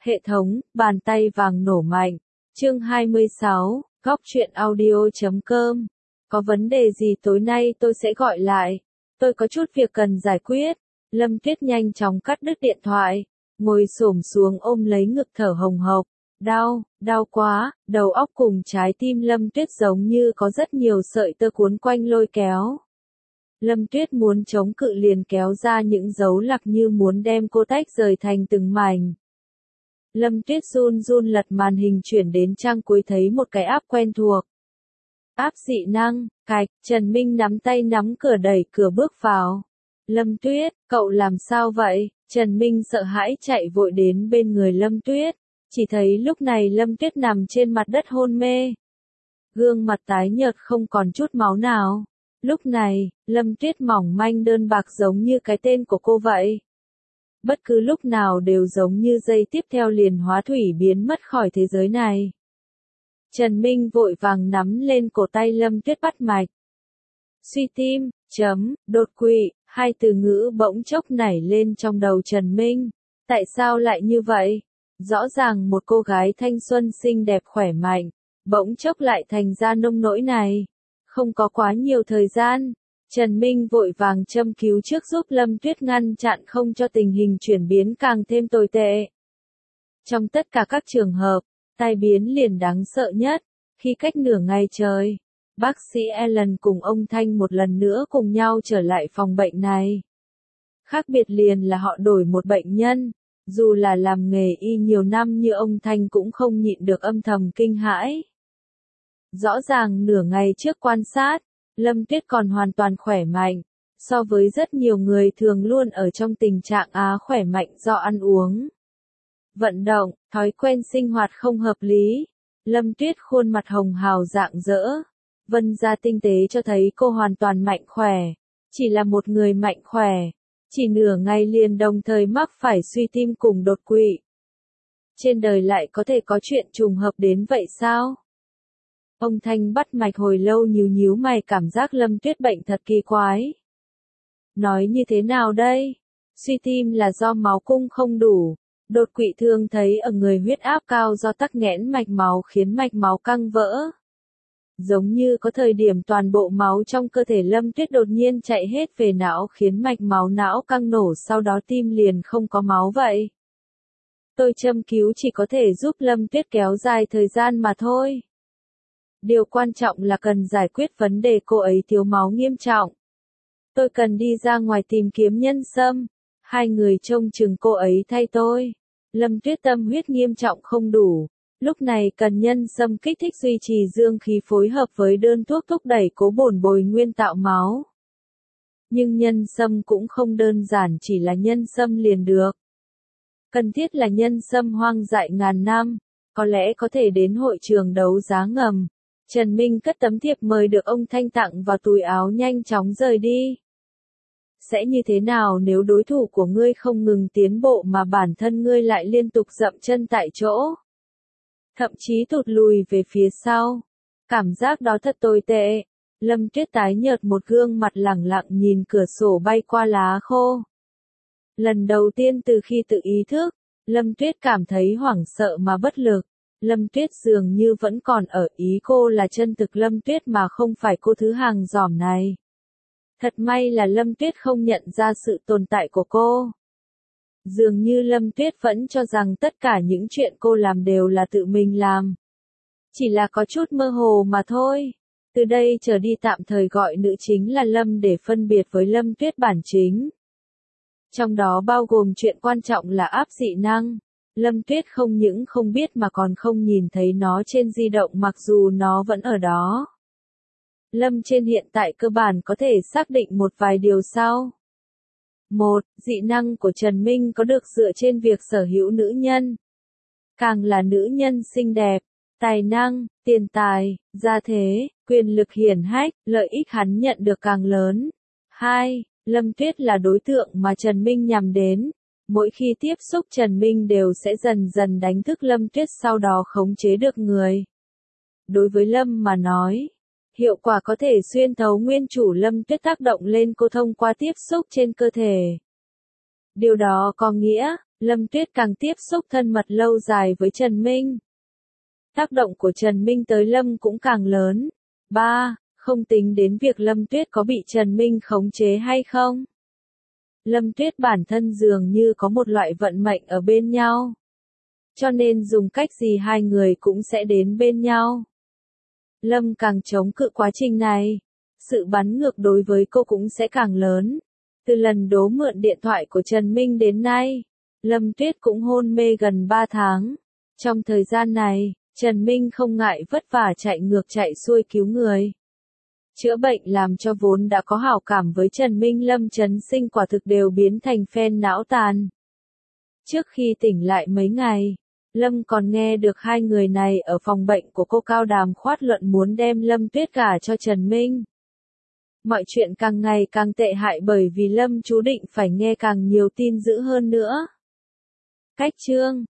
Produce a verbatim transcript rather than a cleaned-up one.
Hệ thống, bàn tay vàng nổ mạnh. Chương hai mươi sáu, góc truyện audio chấm com. Có vấn đề gì tối nay tôi sẽ gọi lại. Tôi có chút việc cần giải quyết. Lâm Tuyết nhanh chóng cắt đứt điện thoại. Ngồi xổm xuống ôm lấy ngực thở hồng hộc. Đau, đau quá, đầu óc cùng trái tim Lâm Tuyết giống như có rất nhiều sợi tơ cuốn quanh lôi kéo. Lâm Tuyết muốn chống cự liền kéo ra những dấu lặc như muốn đem cô tách rời thành từng mảnh. Lâm Tuyết run run lật màn hình chuyển đến trang cuối thấy một cái app quen thuộc. App dị năng, cạch, Trần Minh nắm tay nắm cửa đẩy cửa bước vào. Lâm Tuyết, cậu làm sao vậy? Trần Minh sợ hãi chạy vội đến bên người Lâm Tuyết. Chỉ thấy lúc này Lâm Tuyết nằm trên mặt đất hôn mê. Gương mặt tái nhợt không còn chút máu nào. Lúc này, Lâm Tuyết mỏng manh đơn bạc giống như cái tên của cô vậy. Bất cứ lúc nào đều giống như giây tiếp theo liền hóa thủy biến mất khỏi thế giới này. Trần Minh vội vàng nắm lên cổ tay Lâm Tuyết bắt mạch. Suy tim, chấm, đột quỵ, hai từ ngữ bỗng chốc nảy lên trong đầu Trần Minh. Tại sao lại như vậy? Rõ ràng một cô gái thanh xuân xinh đẹp khỏe mạnh, bỗng chốc lại thành ra nông nỗi này. Không có quá nhiều thời gian, Trần Minh vội vàng châm cứu trước giúp Lâm Tuyết ngăn chặn không cho tình hình chuyển biến càng thêm tồi tệ. Trong tất cả các trường hợp, tai biến liền đáng sợ nhất, khi cách nửa ngày trời, bác sĩ Alan cùng ông Thanh một lần nữa cùng nhau trở lại phòng bệnh này. Khác biệt liền là họ đổi một bệnh nhân, dù là làm nghề y nhiều năm như ông Thanh cũng không nhịn được âm thầm kinh hãi. Rõ ràng nửa ngày trước quan sát, Lâm Tuyết còn hoàn toàn khỏe mạnh, so với rất nhiều người thường luôn ở trong tình trạng á khỏe mạnh do ăn uống, vận động, thói quen sinh hoạt không hợp lý. Lâm Tuyết khuôn mặt hồng hào rạng rỡ, vân da tinh tế cho thấy cô hoàn toàn mạnh khỏe, chỉ là một người mạnh khỏe, chỉ nửa ngày liền đồng thời mắc phải suy tim cùng đột quỵ. Trên đời lại có thể có chuyện trùng hợp đến vậy sao? Ông Thanh bắt mạch hồi lâu nhíu nhíu mày cảm giác Lâm Tuyết bệnh thật kỳ quái. Nói như thế nào đây? Suy tim là do máu cung không đủ, đột quỵ thường thấy ở người huyết áp cao do tắc nghẽn mạch máu khiến mạch máu căng vỡ. Giống như có thời điểm toàn bộ máu trong cơ thể Lâm Tuyết đột nhiên chạy hết về não khiến mạch máu não căng nổ sau đó tim liền không có máu vậy. Tôi châm cứu chỉ có thể giúp Lâm Tuyết kéo dài thời gian mà thôi. Điều quan trọng là cần giải quyết vấn đề cô ấy thiếu máu nghiêm trọng. Tôi cần đi ra ngoài tìm kiếm Nhân Sâm. Hai người trông chừng cô ấy thay tôi. Lâm Tuyết tâm huyết nghiêm trọng không đủ. Lúc này cần Nhân Sâm kích thích duy trì dương khí phối hợp với đơn thuốc thúc đẩy cố bổn bồi nguyên tạo máu. Nhưng Nhân Sâm cũng không đơn giản chỉ là Nhân Sâm liền được. Cần thiết là Nhân Sâm hoang dại ngàn năm. Có lẽ có thể đến hội trường đấu giá ngầm. Trần Minh cất tấm thiệp mời được ông Thanh tặng vào túi áo nhanh chóng rời đi. Sẽ như thế nào nếu đối thủ của ngươi không ngừng tiến bộ mà bản thân ngươi lại liên tục dậm chân tại chỗ? Thậm chí tụt lùi về phía sau. Cảm giác đó thật tồi tệ. Lâm Tuyết tái nhợt một gương mặt lẳng lặng nhìn cửa sổ bay qua lá khô. Lần đầu tiên từ khi tự ý thức, Lâm Tuyết cảm thấy hoảng sợ mà bất lực. Lâm Tuyết dường như vẫn còn ở ý cô là chân thực Lâm Tuyết mà không phải cô thứ hàng giỏm này. Thật may là Lâm Tuyết không nhận ra sự tồn tại của cô. Dường như Lâm Tuyết vẫn cho rằng tất cả những chuyện cô làm đều là tự mình làm. Chỉ là có chút mơ hồ mà thôi. Từ đây trở đi tạm thời gọi nữ chính là Lâm để phân biệt với Lâm Tuyết bản chính. Trong đó bao gồm chuyện quan trọng là áp dị năng. Lâm Tuyết không những không biết mà còn không nhìn thấy nó trên di động mặc dù nó vẫn ở đó. Lâm trên hiện tại cơ bản có thể xác định một vài điều sau. Một, dị năng của Trần Minh có được dựa trên việc sở hữu nữ nhân. Càng là nữ nhân xinh đẹp, tài năng, tiền tài, gia thế, quyền lực hiển hách, lợi ích hắn nhận được càng lớn. Hai, Lâm Tuyết là đối tượng mà Trần Minh nhằm đến. Mỗi khi tiếp xúc Trần Minh đều sẽ dần dần đánh thức Lâm Tuyết sau đó khống chế được người. Đối với Lâm mà nói, hiệu quả có thể xuyên thấu nguyên chủ Lâm Tuyết tác động lên cô thông qua tiếp xúc trên cơ thể. Điều đó có nghĩa, Lâm Tuyết càng tiếp xúc thân mật lâu dài với Trần Minh. Tác động của Trần Minh tới Lâm cũng càng lớn. ba. Không tính đến việc Lâm Tuyết có bị Trần Minh khống chế hay không. Lâm Tuyết bản thân dường như có một loại vận mệnh ở bên nhau. Cho nên dùng cách gì hai người cũng sẽ đến bên nhau. Lâm càng chống cự quá trình này, sự bắn ngược đối với cô cũng sẽ càng lớn. Từ lần đố mượn điện thoại của Trần Minh đến nay, Lâm Tuyết cũng hôn mê gần ba tháng. Trong thời gian này, Trần Minh không ngại vất vả chạy ngược chạy xuôi cứu người. Chữa bệnh làm cho vốn đã có hảo cảm với Trần Minh Lâm Chấn Sinh quả thực đều biến thành phen não tàn. Trước khi tỉnh lại mấy ngày, Lâm còn nghe được hai người này ở phòng bệnh của cô Cao Đàm khoát luận muốn đem Lâm Tuyết gả cho Trần Minh. Mọi chuyện càng ngày càng tệ hại bởi vì Lâm chú định phải nghe càng nhiều tin dữ hơn nữa. Cách chương